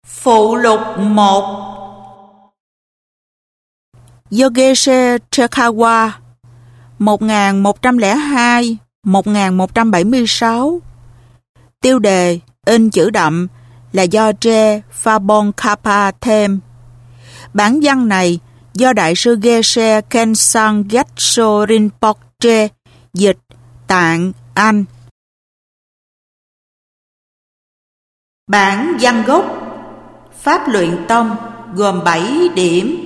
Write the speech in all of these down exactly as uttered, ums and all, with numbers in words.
Phụ lục một. Yogesh Trikhawa một nghìn một trăm lẻ hai đến một nghìn một trăm bảy mươi sáu. Tiêu đề in chữ đậm là do Je Phabongkhapa thêm. Bản văn này do Đại sư Geshe Kensang Gyatso Rinpoche dịch, Tạng, Anh. Bản văn gốc Pháp luyện tâm gồm bảy điểm.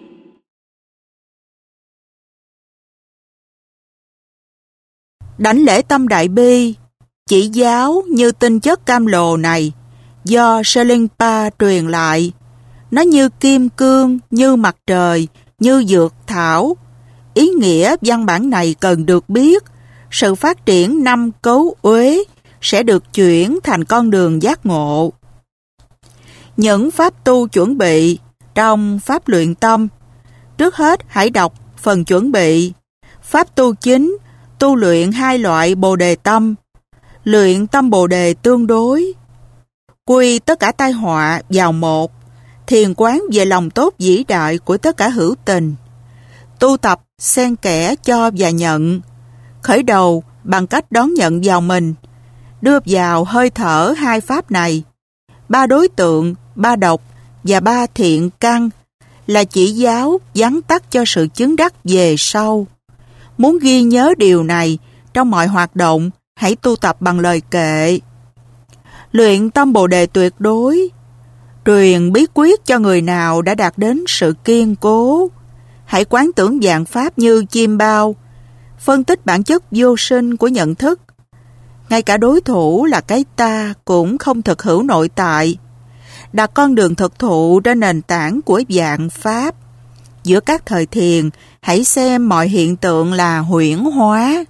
Đảnh lễ tâm đại bi, chỉ giáo như tinh chất cam lồ này do Selingpa truyền lại. Nó như kim cương, như mặt trời, như dược thảo. Ý nghĩa văn bản này cần được biết. Sự phát triển năm cấu uế sẽ được chuyển thành con đường giác ngộ. Những pháp tu chuẩn bị trong pháp luyện tâm. Trước hết hãy đọc phần chuẩn bị. Pháp tu chính, tu luyện hai loại bồ đề tâm. Luyện tâm bồ đề tương đối. Quy tất cả tai họa vào một. Thiền quán về lòng tốt vĩ đại của tất cả hữu tình. Tu tập xen kẽ cho và nhận. Khởi đầu bằng cách đón nhận vào mình. Đưa vào hơi thở hai pháp này. Ba đối tượng, ba độc và ba thiện căn là chỉ giáo vắn tắt cho sự chứng đắc về sau. Muốn ghi nhớ điều này trong mọi hoạt động, hãy tu tập bằng lời kệ. Luyện tâm bồ đề tuyệt đối. Truyền bí quyết cho người nào đã đạt đến sự kiên cố. Hãy quán tưởng vạn pháp như chim bao. Phân tích bản chất vô sinh của nhận thức. Ngay cả đối thủ là cái ta cũng không thực hữu nội tại. Đặt con đường thực thụ trên nền tảng của vạn pháp. Giữa các thời thiền, hãy xem mọi hiện tượng là huyễn hóa.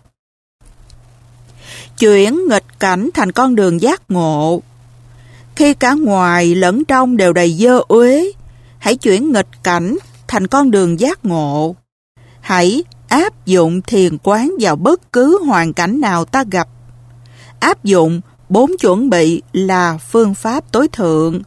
Chuyển nghịch cảnh thành con đường giác ngộ. Khi cả ngoài lẫn trong đều đầy dơ uế, hãy chuyển nghịch cảnh thành con đường giác ngộ. Hãy áp dụng thiền quán vào bất cứ hoàn cảnh nào ta gặp. Áp dụng bốn chuẩn bị là phương pháp tối thượng.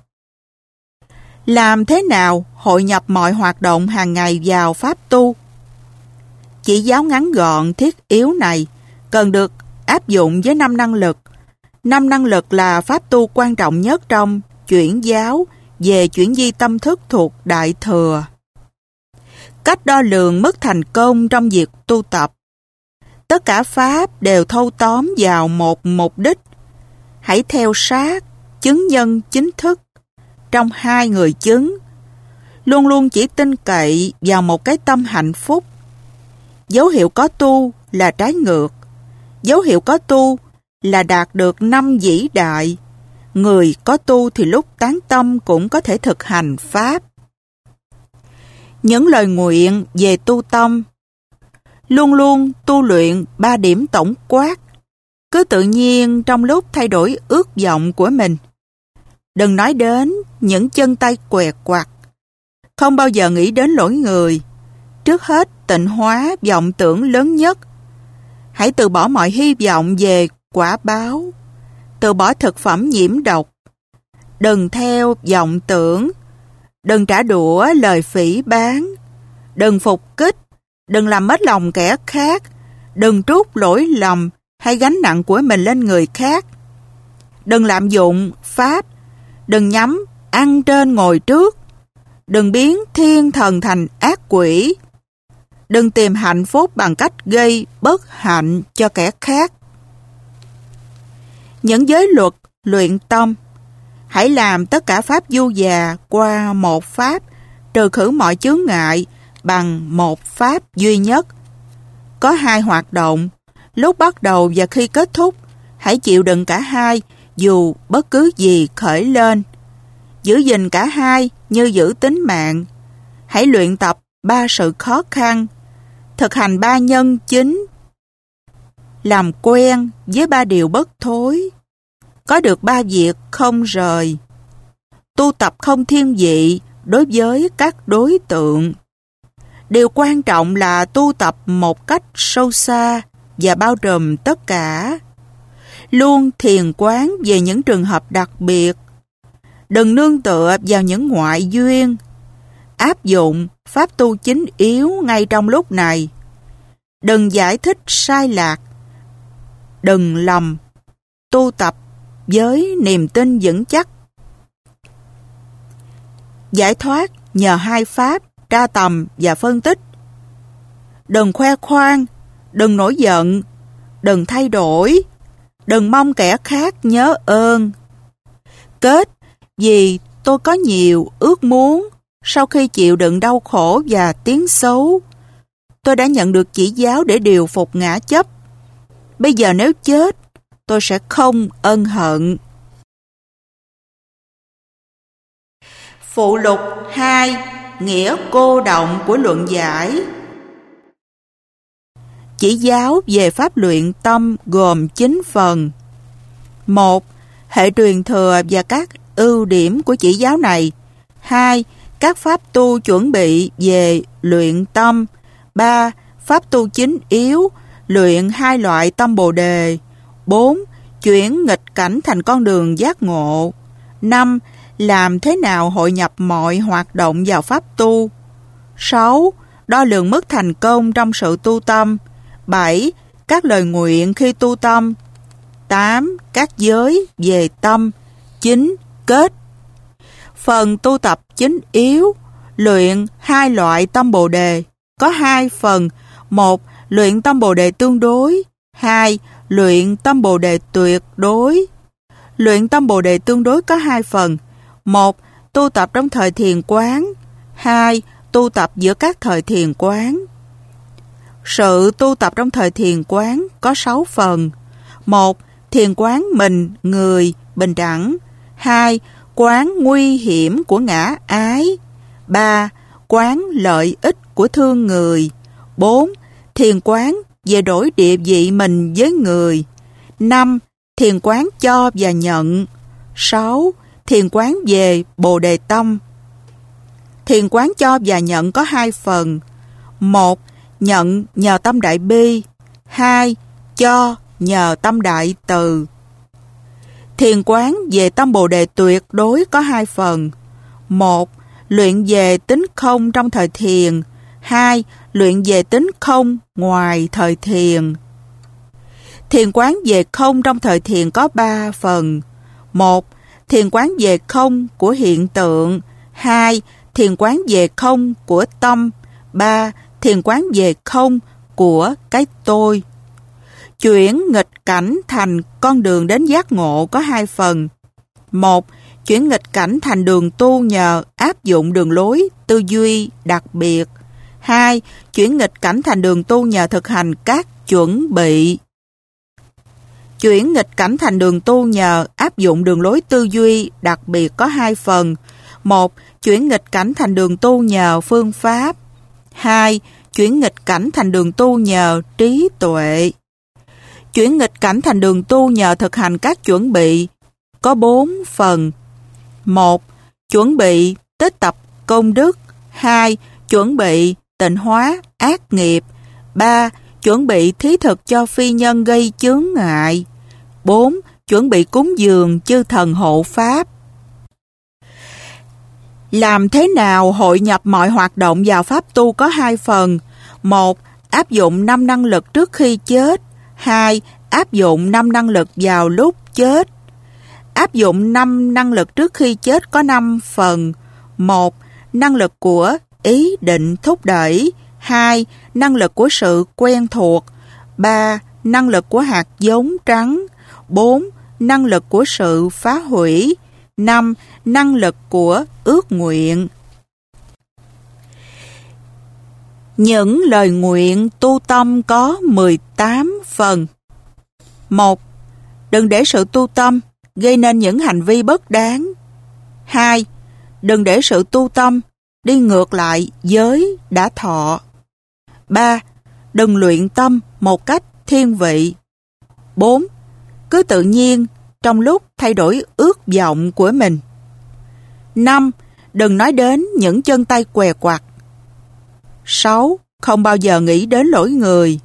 Làm thế nào hội nhập mọi hoạt động hàng ngày vào pháp tu? Chỉ giáo ngắn gọn thiết yếu này cần được áp dụng với năm năng lực. Năm năng lực là pháp tu quan trọng nhất trong chuyển giáo về chuyển di tâm thức thuộc Đại Thừa. Cách đo lường mức thành công trong việc tu tập. Tất cả pháp đều thâu tóm vào một mục đích. Hãy theo sát chứng nhân chính thức trong hai người chứng. Luôn luôn chỉ tin cậy vào một cái tâm hạnh phúc. Dấu hiệu có tu là trái ngược. Dấu hiệu có tu là đạt được năm vĩ đại. Người có tu thì lúc tán tâm cũng có thể thực hành pháp. Những lời nguyện về tu tâm. Luôn luôn tu luyện ba điểm tổng quát. Cứ tự nhiên trong lúc thay đổi ước vọng của mình. Đừng nói đến những chân tay què quặt. Không bao giờ nghĩ đến lỗi người. Trước hết tịnh hóa vọng tưởng lớn nhất. Hãy từ bỏ mọi hy vọng về quả báo. Từ bỏ thực phẩm nhiễm độc. Đừng theo vọng tưởng. Đừng trả đũa lời phỉ báng. Đừng phục kích. Đừng làm mất lòng kẻ khác. Đừng trút lỗi lầm hay gánh nặng của mình lên người khác. Đừng lạm dụng pháp. Đừng nhắm ăn trên ngồi trước. Đừng biến thiên thần thành ác quỷ. Đừng tìm hạnh phúc bằng cách gây bất hạnh cho kẻ khác. Những giới luật luyện tâm. Hãy làm tất cả pháp du già qua một pháp, trừ khử mọi chướng ngại bằng một pháp duy nhất. Có hai hoạt động. Lúc bắt đầu và khi kết thúc, hãy chịu đựng cả hai dù bất cứ gì khởi lên. Giữ gìn cả hai như giữ tính mạng. Hãy luyện tập ba sự khó khăn. Thực hành ba nhân chính. Làm quen với ba điều bất thối. Có được ba việc không rời. Tu tập không thiên vị đối với các đối tượng. Điều quan trọng là tu tập một cách sâu xa và bao trùm tất cả. Luôn thiền quán về những trường hợp đặc biệt. Đừng nương tựa vào những ngoại duyên. Áp dụng pháp tu chính yếu ngay trong lúc này. Đừng giải thích sai lạc. Đừng lầm. Tu tập với niềm tin vững chắc. Giải thoát nhờ hai pháp tra tầm và phân tích. Đừng khoe khoang, đừng nổi giận, đừng thay đổi, đừng mong kẻ khác nhớ ơn. Kết, vì tôi có nhiều ước muốn, sau khi chịu đựng đau khổ và tiếng xấu, tôi đã nhận được chỉ giáo để điều phục ngã chấp. Bây giờ nếu chết, tôi sẽ không ân hận. Phụ lục hai. Nghĩa cô động của luận giải. Chỉ giáo về pháp luyện tâm gồm chín phần. một. Hệ truyền thừa và các ưu điểm của chỉ giáo này. hai. Các pháp tu chuẩn bị về luyện tâm. ba. Pháp tu chính yếu, luyện hai loại tâm Bồ Đề. bốn. Chuyển nghịch cảnh thành con đường giác ngộ. năm. Làm thế nào hội nhập mọi hoạt động vào pháp tu. sáu. Đo lường mức thành công trong sự tu tâm. bảy. Các lời nguyện khi tu tâm. tám. Các giới về tâm. chín. Kết. Phần tu tập chính yếu, luyện hai loại tâm Bồ Đề, có hai phần. một. Luyện tâm Bồ Đề tương đối. hai. Luyện tâm Bồ Đề tuyệt đối. Luyện tâm Bồ Đề tương đối có hai phần. một. Tu tập trong thời thiền quán. hai. Tu tập giữa các thời thiền quán. Sự tu tập trong thời thiền quán có sáu phần. một. Thiền quán mình, người, bình đẳng. hai. Quán nguy hiểm của ngã ái. ba. Quán lợi ích của thương người. bốn. Thiền quán về đổi địa vị mình với người. năm. Thiền quán cho và nhận. sáu. Thiền quán về Bồ Đề tâm. Thiền quán cho và nhận có hai phần. một. Nhận nhờ tâm đại bi. hai. Cho nhờ tâm đại từ. Thiền quán về tâm Bồ Đề tuyệt đối có hai phần. một. Luyện về tính không trong thời thiền. hai. Luyện về tính không ngoài thời thiền. Thiền quán về không trong thời thiền có ba phần. một. Thiền quán về không của hiện tượng. hai. Thiền quán về không của tâm. ba. Thiền quán về không của cái tôi. Chuyển nghịch cảnh thành con đường đến giác ngộ có hai phần. một. Chuyển nghịch cảnh thành đường tu nhờ áp dụng đường lối tư duy đặc biệt. hai. Chuyển nghịch cảnh thành đường tu nhờ thực hành các chuẩn bị. Chuyển nghịch cảnh thành đường tu nhờ áp dụng đường lối tư duy đặc biệt có hai phần. một. Chuyển nghịch cảnh thành đường tu nhờ phương pháp. hai. Chuyển nghịch cảnh thành đường tu nhờ trí tuệ. Chuyển nghịch cảnh thành đường tu nhờ thực hành các chuẩn bị có bốn phần. một. Chuẩn bị tích tập công đức. hai. Chuẩn bị tịnh hóa ác nghiệp. ba. Chuẩn bị thí thực cho phi nhân gây chướng ngại. bốn. Chuẩn bị cúng dường chư thần hộ pháp. Làm thế nào hội nhập mọi hoạt động vào pháp tu có hai phần. một. Áp dụng năm năng lực trước khi chết. hai. Áp dụng năm năng lực vào lúc chết. Áp dụng năm năng lực trước khi chết có năm phần. một. Năng lực của ý định thúc đẩy. hai. Năng lực của sự quen thuộc. ba. Năng lực của hạt giống trắng. bốn. Năng lực của sự phá hủy. năm. Năng lực của ước nguyện. Những lời nguyện tu tâm có mười tám phần. một. Đừng để sự tu tâm gây nên những hành vi bất đáng. hai. Đừng để sự tu tâm đi ngược lại giới đã thọ. ba. Đừng luyện tâm một cách thiên vị. bốn. Cứ tự nhiên trong lúc thay đổi ước vọng của mình. năm. Đừng nói đến những chân tay què quặt. sáu. Không bao giờ nghĩ đến lỗi người.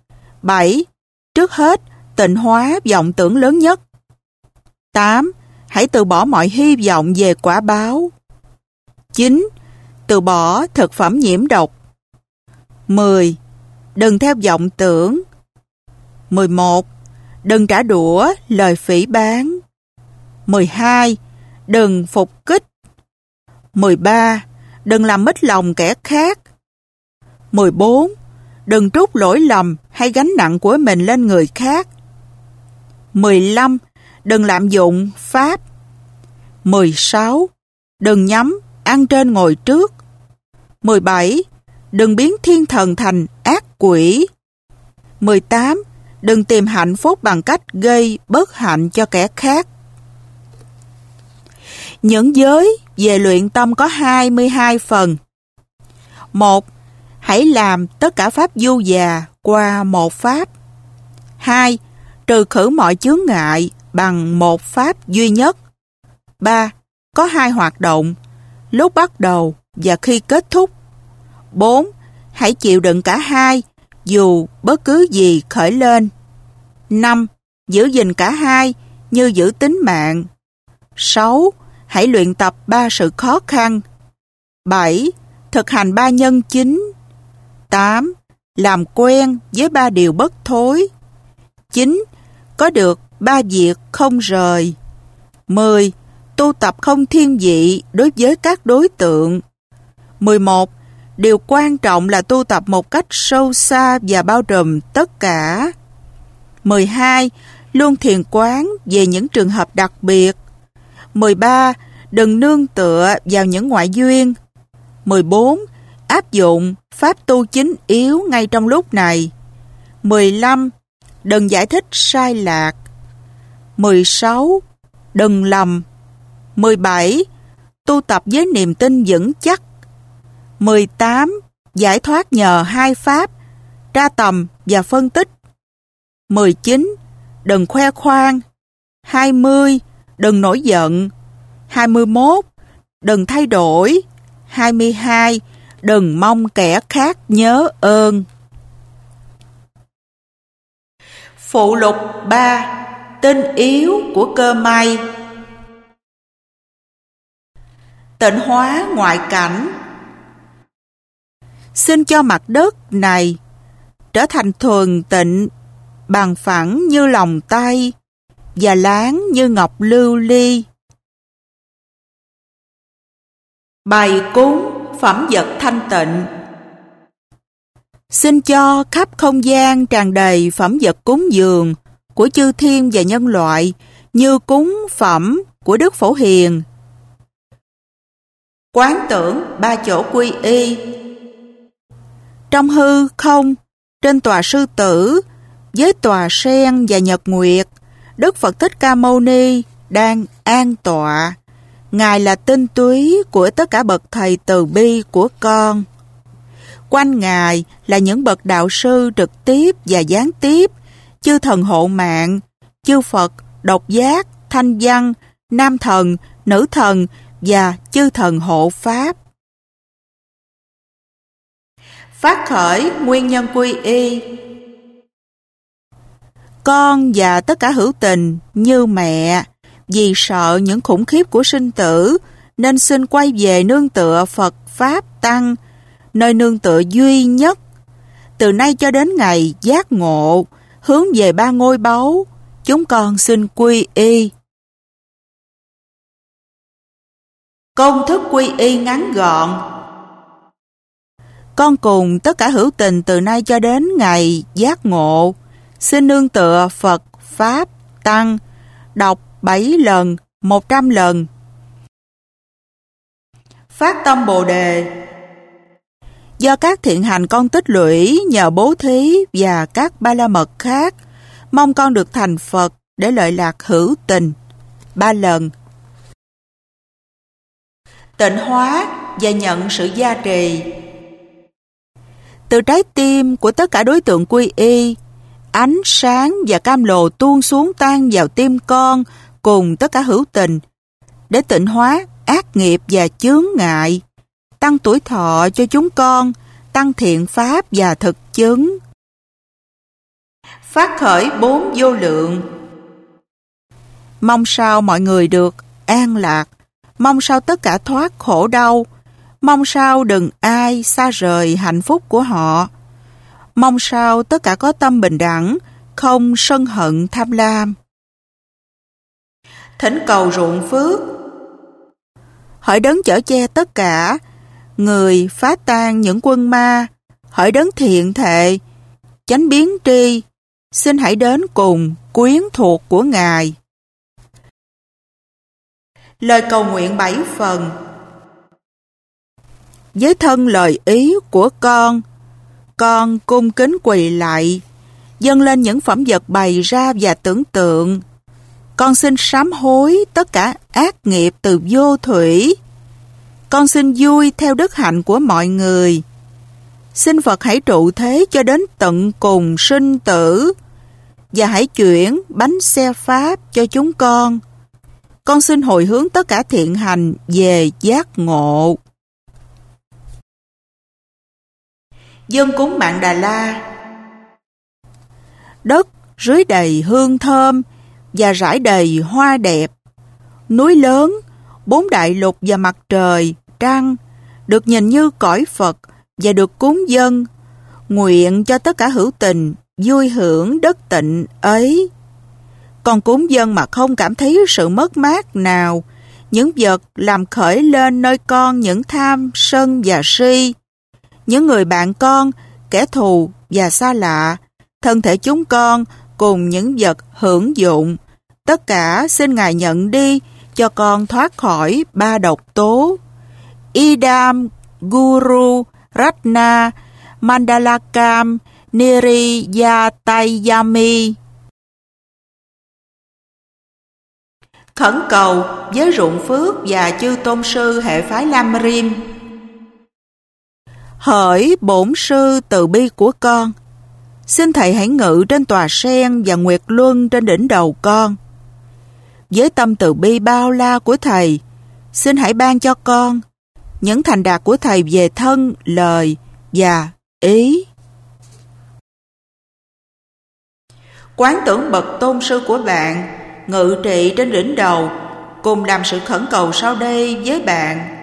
bảy. Trước hết, tịnh hóa vọng tưởng lớn nhất. tám. hãy từ bỏ mọi hy vọng về quả báo. chín. Từ bỏ thực phẩm nhiễm độc. mười. Đừng theo vọng tưởng. mười một. Đừng trả đũa lời phỉ báng. mười hai. Đừng phục kích. mười ba. Đừng làm mít lòng kẻ khác. mười bốn. Đừng trút lỗi lầm hay gánh nặng của mình lên người khác. mười lăm. Đừng lạm dụng pháp. mười sáu. Đừng nhắm ăn trên ngồi trước. mười bảy. Đừng biến thiên thần thành ác quỷ. mười tám. Đừng tìm hạnh phúc bằng cách gây bất hạnh cho kẻ khác. Những giới về luyện tâm có hai mươi hai phần. một. Hãy làm tất cả pháp du già qua một pháp. hai. Trừ khử mọi chướng ngại bằng một pháp duy nhất. ba. Có hai hoạt động, lúc bắt đầu và khi kết thúc. bốn. Hãy chịu đựng cả hai, dù bất cứ gì khởi lên. năm. Giữ gìn cả hai như giữ tính mạng. sáu. Hãy luyện tập ba sự khó khăn. bảy. Thực hành ba nhân chính. tám. Làm quen với ba điều bất thối. chín. Có được ba việc không rời. mười. Tu tập không thiên vị đối với các đối tượng. mười một. Điều quan trọng là tu tập một cách sâu xa và bao trùm tất cả. mười hai. Luôn thiền quán về những trường hợp đặc biệt. mười ba. Đừng nương tựa vào những ngoại duyên. mười bốn. Áp dụng pháp tu chính yếu ngay trong lúc này. mười lăm. Đừng giải thích sai lạc. mười sáu. Đừng lầm. mười bảy. Tu tập với niềm tin vững chắc. mười tám. Giải thoát nhờ hai pháp, tra tầm và phân tích. mười chín. Đừng khoe khoang. hai mươi. Đừng nổi giận. hai mươi mốt. Đừng thay đổi. hai mươi hai. Đừng mong kẻ khác nhớ ơn. Phụ lục ba. Tinh yếu của cơ may. Tịnh hóa ngoại cảnh. Xin cho mặt đất này trở thành thuần tịnh, bằng phẳng như lòng tay và láng như ngọc lưu ly. Bày cúng phẩm vật thanh tịnh. Xin cho khắp không gian tràn đầy phẩm vật cúng dường của chư thiên và nhân loại như cúng phẩm của Đức Phổ Hiền. Quán tưởng ba chỗ quy y. Trong hư không, trên tòa sư tử, với tòa sen và nhật nguyệt, Đức Phật Thích Ca Mâu Ni đang an tọa. Ngài là tinh túy của tất cả bậc thầy từ bi của con. Quanh Ngài là những bậc đạo sư trực tiếp và gián tiếp, chư thần hộ mạng, chư Phật, độc giác, thanh văn, nam thần, nữ thần và chư thần hộ Pháp. Phát khởi nguyên nhân quy y. Con và tất cả hữu tình như mẹ, vì sợ những khủng khiếp của sinh tử, nên xin quay về nương tựa Phật Pháp Tăng, nơi nương tựa duy nhất. Từ nay cho đến ngày giác ngộ, hướng về ba ngôi báu, chúng con xin quy y. Công thức quy y ngắn gọn. Con cùng tất cả hữu tình từ nay cho đến ngày giác ngộ, xin nương tựa Phật Pháp Tăng, đọc bảy lần, một trăm lần. Phát tâm Bồ Đề. Do các thiện hành con tích lũy nhờ bố thí và các ba la mật khác, mong con được thành Phật để lợi lạc hữu tình. Ba lần. Tịnh hóa và nhận sự gia trì. Từ trái tim của tất cả đối tượng quy y, ánh sáng và cam lồ tuôn xuống tan vào tim con cùng tất cả hữu tình để tịnh hóa ác nghiệp và chướng ngại, tăng tuổi thọ cho chúng con, tăng thiện pháp và thực chứng. Phát khởi bốn vô lượng. Mong sao mọi người được an lạc, mong sao tất cả thoát khổ đau, mong sao đừng ai xa rời hạnh phúc của họ, mong sao tất cả có tâm bình đẳng, không sân hận tham lam. Thỉnh cầu ruộng phước. Hỡi đấng chở che tất cả, người phá tan những quân ma, hỡi đấng thiện thệ, chánh biến tri, xin hãy đến cùng quyến thuộc của Ngài. Lời cầu nguyện bảy phần. Với thân lời ý của con, con cung kính quỳ lạy, dâng lên những phẩm vật bày ra và tưởng tượng. Con xin sám hối tất cả ác nghiệp từ vô thủy. Con xin vui theo đức hạnh của mọi người. Xin Phật hãy trụ thế cho đến tận cùng sinh tử, và hãy chuyển bánh xe pháp cho chúng con. Con xin hồi hướng tất cả thiện hành về giác ngộ. Dâng cúng Mạn Đà La. Đất rưới đầy hương thơm và rải đầy hoa đẹp. Núi lớn, bốn đại lục và mặt trời, trăng được nhìn như cõi Phật và được cúng dâng. Nguyện cho tất cả hữu tình vui hưởng đất tịnh ấy. Con cúng dâng mà không cảm thấy sự mất mát nào. Những vật làm khởi lên nơi con những tham, sân và si. Những người bạn con, kẻ thù và xa lạ, thân thể chúng con cùng những vật hưởng dụng. Tất cả xin Ngài nhận đi cho con thoát khỏi ba độc tố. Idam, Guru, Ratna, Mandalakam, Niriyatayami. Khẩn cầu với ruộng phước và chư tôn sư hệ phái Lam Rim. Hỡi bổn sư từ bi của con, xin Thầy hãy ngự trên tòa sen và nguyệt luân trên đỉnh đầu con. Với tâm từ bi bao la của Thầy, xin hãy ban cho con những thành đạt của Thầy về thân, lời và ý. Quán tưởng bậc tôn sư của bạn ngự trị trên đỉnh đầu, cùng làm sự khẩn cầu sau đây với bạn.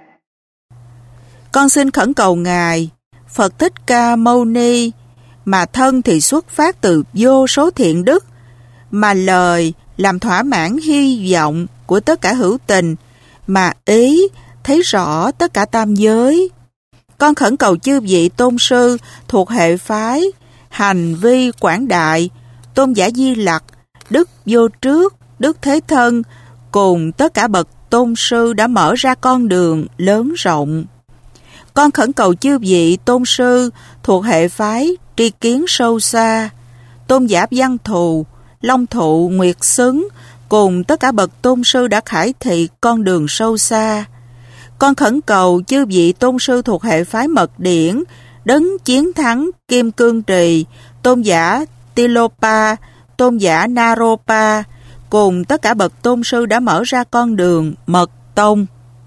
Con xin khẩn cầu Ngài Phật Thích Ca Mâu Ni, mà thân thì xuất phát từ vô số thiện đức, mà lời làm thỏa mãn hy vọng của tất cả hữu tình, mà ý thấy rõ tất cả tam giới. Con khẩn cầu chư vị tôn sư thuộc hệ phái Hành Vi Quảng Đại, Tôn giả Di Lặc, Đức Vô Trước, Đức Thế Thân, cùng tất cả bậc tôn sư đã mở ra con đường lớn rộng. Con khẩn cầu chư vị tôn sư thuộc hệ phái Tri Kiến Sâu Xa, Tôn giả Văn Thù, Long Thụ, Nguyệt Xứng, cùng tất cả bậc tôn sư đã khải thị con đường sâu xa. Con khẩn cầu chư vị tôn sư thuộc hệ phái Mật Điển, Đấng Chiến Thắng Kim Cương Trì, Tôn giả Tilopa, Tôn giả Naropa, cùng tất cả bậc tôn sư đã mở ra con đường Mật Tông.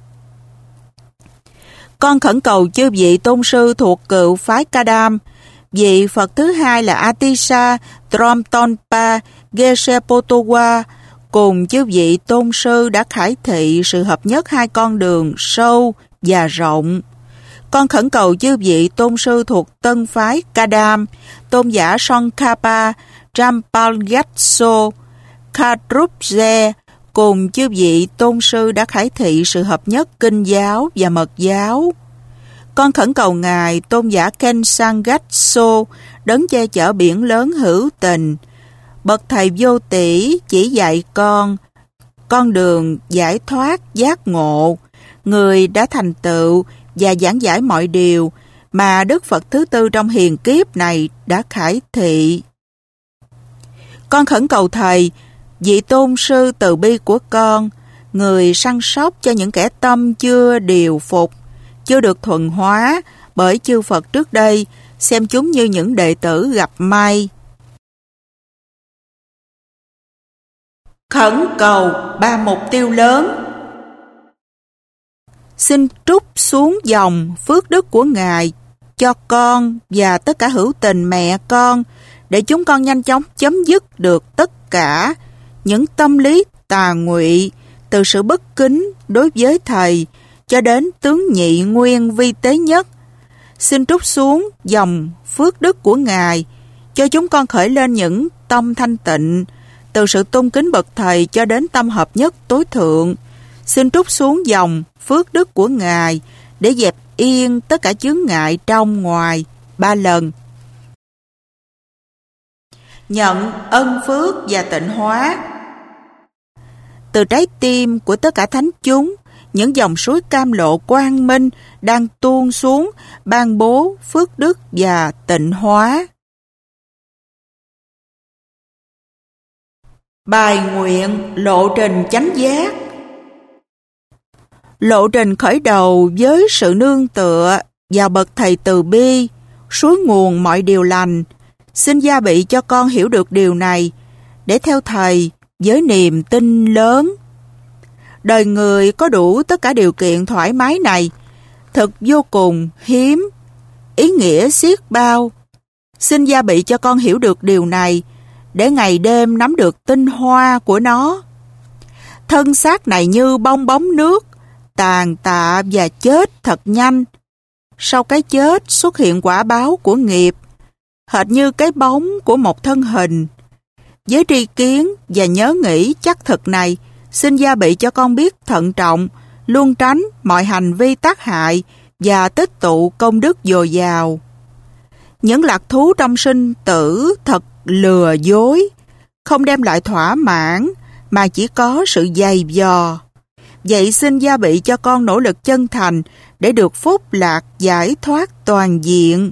Con khẩn cầu chư vị tôn sư thuộc cựu phái Kadam, vị Phật thứ hai là Atisa Tromtonpa Geshepotowa, cùng chư vị tôn sư đã khải thị sự hợp nhất hai con đường sâu và rộng. Con khẩn cầu chư vị tôn sư thuộc tân phái Kadam, Tôn giả Sonkapa Rampalgatso Kadrupze, cùng chư vị tôn sư đã khải thị sự hợp nhất kinh giáo và mật giáo. Con khẩn cầu Ngài Tôn giả Kensangatso, đấng che chở biển lớn hữu tình, bậc Thầy vô tỷ chỉ dạy con con đường giải thoát giác ngộ, người đã thành tựu và giảng giải mọi điều mà Đức Phật thứ tư trong hiền kiếp này đã khải thị. Con khẩn cầu Thầy, vị tôn sư từ bi của con, người săn sóc cho những kẻ tâm chưa điều phục, chưa được thuần hóa bởi chư Phật trước đây, xem chúng như những đệ tử gặp may. Khẩn cầu ba mục tiêu lớn. Xin trút xuống dòng phước đức của Ngài cho con và tất cả hữu tình mẹ con, để chúng con nhanh chóng chấm dứt được tất cả những tâm lý tà ngụy, từ sự bất kính đối với thầy cho đến tướng nhị nguyên vi tế nhất. Xin trút xuống dòng phước đức của Ngài, cho chúng con khởi lên những tâm thanh tịnh, từ sự tôn kính bậc thầy cho đến tâm hợp nhất tối thượng. Xin trút xuống dòng phước đức của Ngài để dẹp yên tất cả chướng ngại trong ngoài. Ba lần. Nhận ân phước và tịnh hóa. Từ trái tim của tất cả thánh chúng, những dòng suối cam lộ quang minh đang tuôn xuống, ban bố phước đức và tịnh hóa. Bài nguyện lộ trình chánh giác. Lộ trình khởi đầu với sự nương tựa vào bậc thầy từ bi, suối nguồn mọi điều lành. Xin gia bị cho con hiểu được điều này, để theo thầy với niềm tin lớn. Đời người có đủ tất cả điều kiện thoải mái này, thật vô cùng hiếm, ý nghĩa xiết bao. Xin gia bị cho con hiểu được điều này, để ngày đêm nắm được tinh hoa của nó. Thân xác này như bong bóng nước, tàn tạ và chết thật nhanh. Sau cái chết xuất hiện quả báo của nghiệp, hệt như cái bóng của một thân hình. Với tri kiến và nhớ nghĩ chắc thực này, xin gia bị cho con biết thận trọng, luôn tránh mọi hành vi tác hại và tích tụ công đức dồi dào. Những lạc thú trong sinh tử thật lừa dối, không đem lại thỏa mãn mà chỉ có sự dày vò. Vậy xin gia bị cho con nỗ lực chân thành để được phúc lạc giải thoát toàn diện.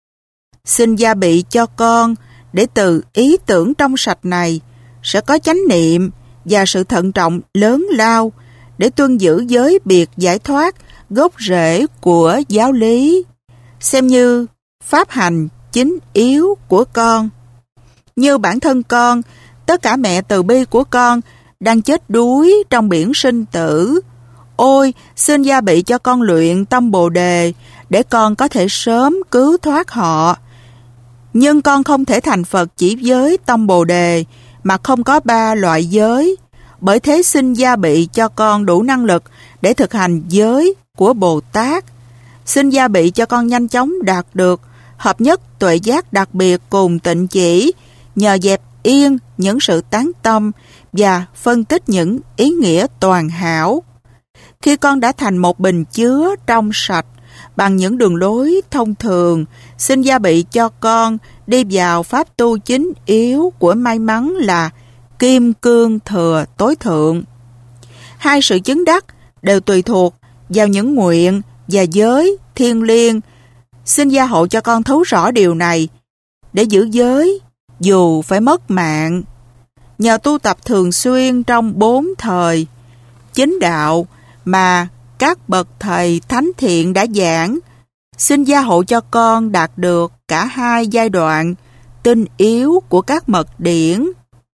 Xin gia bị cho con để từ ý tưởng trong sạch này sẽ có chánh niệm và sự thận trọng lớn lao để tuân giữ giới biệt giải thoát gốc rễ của giáo lý, xem như pháp hành chính yếu của con. Như bản thân con, tất cả mẹ từ bi của con đang chết đuối trong biển sinh tử. Ôi, xin gia bị cho con luyện tâm Bồ Đề để con có thể sớm cứu thoát họ. Nhưng con không thể thành Phật chỉ với tâm Bồ Đề mà không có ba loại giới. Bởi thế xin gia bị cho con đủ năng lực để thực hành giới của Bồ Tát. Xin gia bị cho con nhanh chóng đạt được hợp nhất tuệ giác đặc biệt cùng tịnh chỉ, nhờ dẹp yên những sự tán tâm và phân tích những ý nghĩa toàn hảo. Khi con đã thành một bình chứa trong sạch bằng những đường lối thông thường, xin gia bị cho con đi vào pháp tu chính yếu của may mắn là kim cương thừa tối thượng. Hai sự chứng đắc đều tùy thuộc vào những nguyện và giới thiêng liêng. Xin gia hộ cho con thấu rõ điều này để giữ giới dù phải mất mạng. Nhờ tu tập thường xuyên trong bốn thời chính đạo mà các bậc thầy thánh thiện đã giảng, xin gia hộ cho con đạt được cả hai giai đoạn tinh yếu của các mật điển.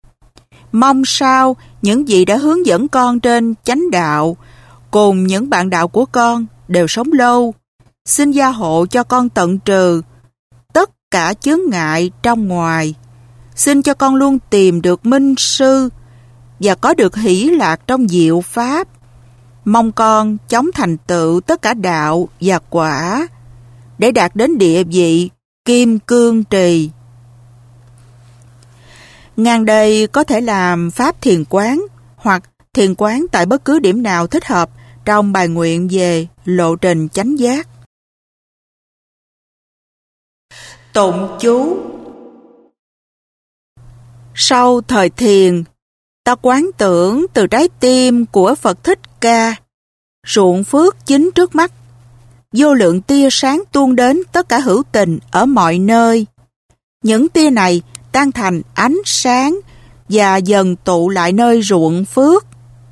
Mong sao những vị đã hướng dẫn con trên chánh đạo cùng những bạn đạo của con đều sống lâu. Xin gia hộ cho con tận trừ tất cả chướng ngại trong ngoài. Xin cho con luôn tìm được minh sư và có được hỷ lạc trong diệu pháp. Mong con chóng thành tựu tất cả đạo và quả để đạt đến địa vị kim cương trì. Ngang đây có thể làm pháp thiền quán hoặc thiền quán tại bất cứ điểm nào thích hợp trong bài nguyện về lộ trình chánh giác. Tụng chú. Sau thời thiền, ta quán tưởng từ trái tim của Phật Thích Ca, ruộng phước chính trước mắt, vô lượng tia sáng tuôn đến tất cả hữu tình ở mọi nơi. Những tia này tan thành ánh sáng và dần tụ lại nơi ruộng phước.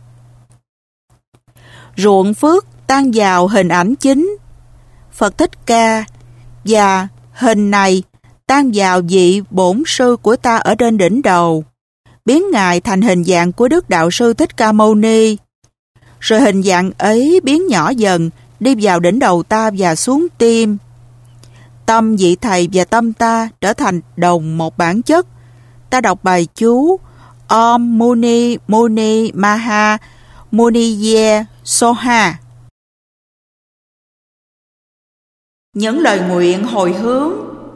Ruộng phước tan vào hình ảnh chính, Phật Thích Ca, và hình này tan vào vị bổn sư của ta ở trên đỉnh đầu, biến Ngài thành hình dạng của Đức Đạo Sư Thích Ca Mâu Ni. Rồi hình dạng ấy biến nhỏ dần, đi vào đỉnh đầu ta và xuống tim. Tâm vị Thầy và tâm ta trở thành đồng một bản chất. Ta đọc bài chú: Om Muni Muni Maha Muni Ye Soha. Những lời nguyện hồi hướng.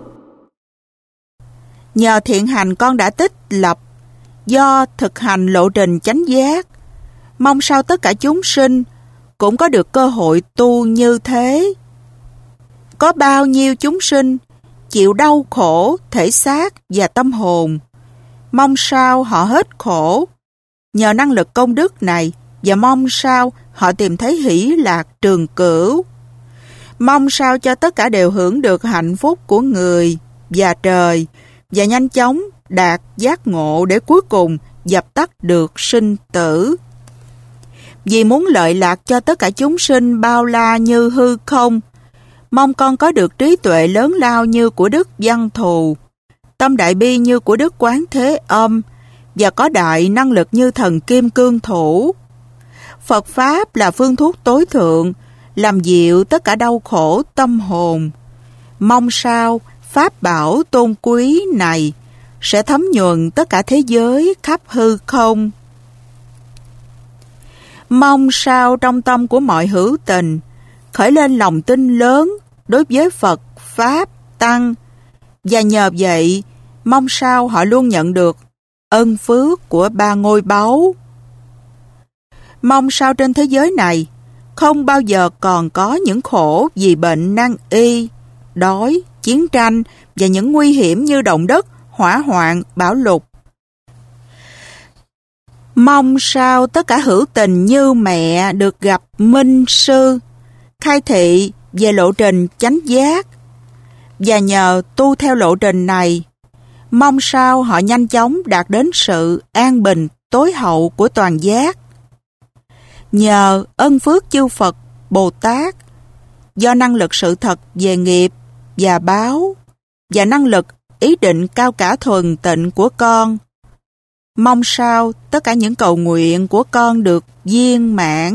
Nhờ thiện hành con đã tích lập, do thực hành lộ trình chánh giác, mong sao tất cả chúng sinh cũng có được cơ hội tu như thế. Có bao nhiêu chúng sinh chịu đau khổ thể xác và tâm hồn, mong sao họ hết khổ nhờ năng lực công đức này, và mong sao họ tìm thấy hỷ lạc trường cửu. Mong sao cho tất cả đều hưởng được hạnh phúc của người và trời, và nhanh chóng đạt giác ngộ để cuối cùng dập tắt được sinh tử. Vì muốn lợi lạc cho tất cả chúng sinh bao la như hư không, mong con có được trí tuệ lớn lao như của Đức Văn Thù, tâm đại bi như của Đức Quán Thế Âm, và có đại năng lực như thần Kim Cương Thủ. Phật Pháp là phương thuốc tối thượng, làm dịu tất cả đau khổ tâm hồn. Mong sao Pháp bảo tôn quý này sẽ thấm nhuần tất cả thế giới khắp hư không. Mong sao trong tâm của mọi hữu tình khởi lên lòng tin lớn đối với Phật, Pháp, Tăng, và nhờ vậy mong sao họ luôn nhận được ân phước của ba ngôi báu. Mong sao trên thế giới này không bao giờ còn có những khổ vì bệnh nan y, đói, chiến tranh và những nguy hiểm như động đất, hỏa hoạn, bão lụt. Mong sao tất cả hữu tình như mẹ được gặp Minh Sư, khai thị về lộ trình chánh giác, và nhờ tu theo lộ trình này, mong sao họ nhanh chóng đạt đến sự an bình tối hậu của toàn giác. Nhờ ân phước chư Phật, Bồ Tát, do năng lực sự thật về nghiệp và báo, và năng lực ý định cao cả thuần tịnh của con, mong sao tất cả những cầu nguyện của con được viên mãn.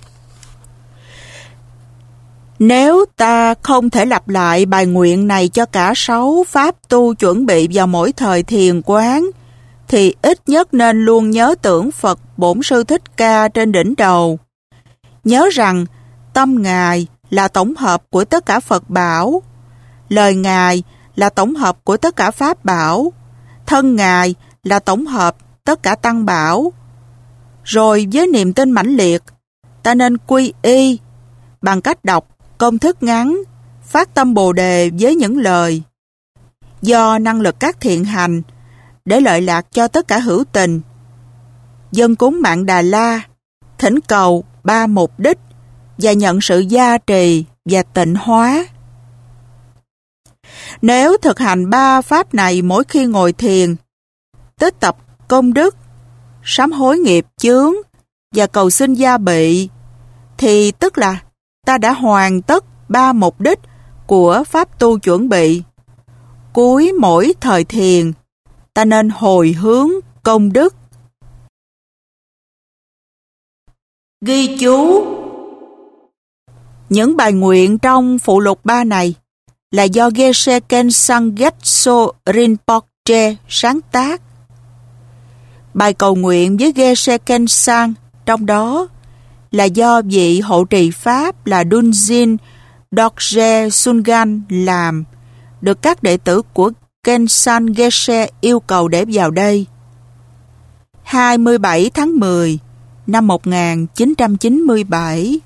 Nếu ta không thể lặp lại bài nguyện này cho cả sáu pháp tu chuẩn bị vào mỗi thời thiền quán, thì ít nhất nên luôn nhớ tưởng Phật Bổn Sư Thích Ca trên đỉnh đầu. Nhớ rằng tâm Ngài là tổng hợp của tất cả Phật bảo, lời Ngài là tổng hợp của tất cả Pháp bảo, thân Ngài là tổng hợp tất cả Tăng bảo. Rồi với niềm tin mãnh liệt, ta nên quy y bằng cách đọc công thức ngắn, phát tâm Bồ Đề với những lời. Do năng lực các thiện hành, để lợi lạc cho tất cả hữu tình, dâng cúng Mạn Đà La, thỉnh cầu ba mục đích và nhận sự gia trì và tịnh hóa. Nếu thực hành ba pháp này mỗi khi ngồi thiền, tích tập công đức, sám hối nghiệp chướng và cầu xin gia bị, thì tức là ta đã hoàn tất ba mục đích của pháp tu chuẩn bị. Cuối mỗi thời thiền, ta nên hồi hướng công đức. Ghi chú. Những bài nguyện trong phụ lục ba này là do Geshe Kensang Getso Rinpoche sáng tác. Bài cầu nguyện với Geshe Kensang trong đó là do vị hộ trì Pháp là Dunjin Dorje Sungan làm, được các đệ tử của Kensang Geshe yêu cầu để vào đây. hai mươi bảy tháng mười năm một nghìn chín trăm chín mươi bảy.